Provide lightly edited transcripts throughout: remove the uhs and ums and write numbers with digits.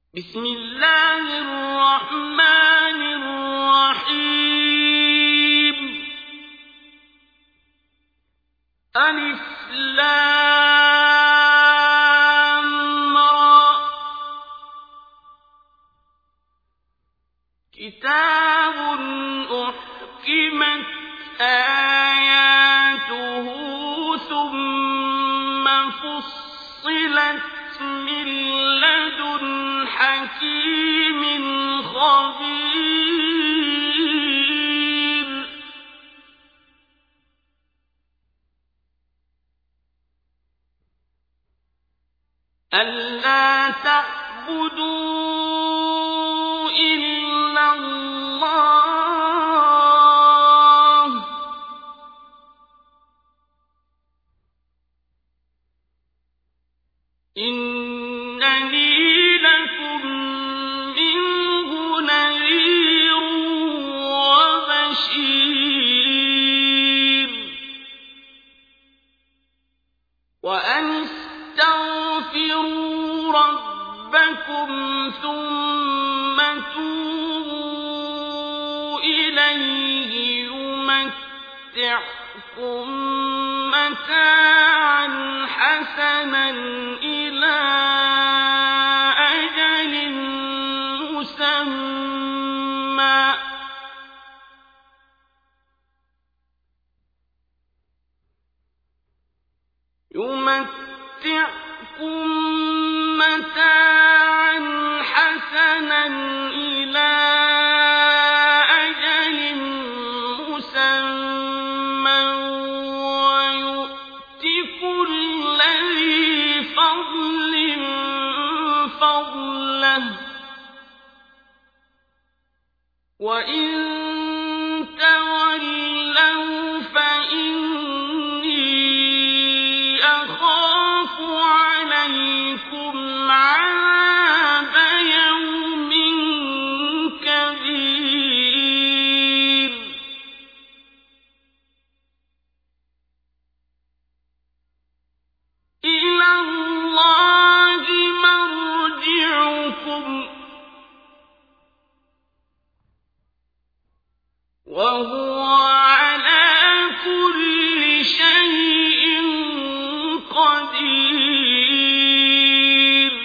بسم الله الرحمن الرحيم. ألف لام را. كتاب أحكمت آياته ثم فصلت من لدن حكيم خبير. ألا تعبدوا إلا الله إنني لكم منه نذير وبشير. وأن استغفروا ربكم ثم توبوا إليه يمتعكم متاعا حسنا إلى أجل مسمى ويؤت كل ذي فضل فضله. وإن تولوا فإني أخاف عليكم عذاب يوم كبير. إلى الله مرجعكم وهو على كل شيء قدير.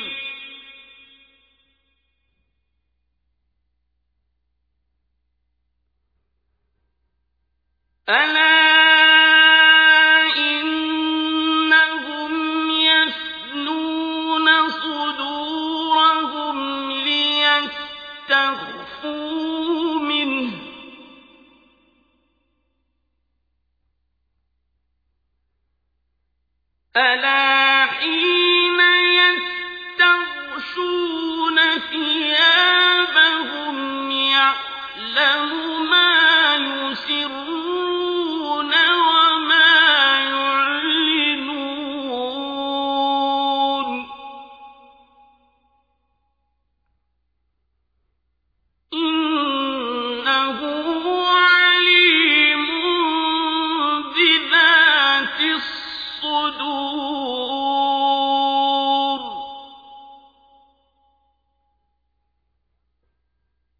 ألا إنهم يثنون صدورهم ليستخفوا منه ألا حين يستغشون ثيابهم يعلم ما يسرون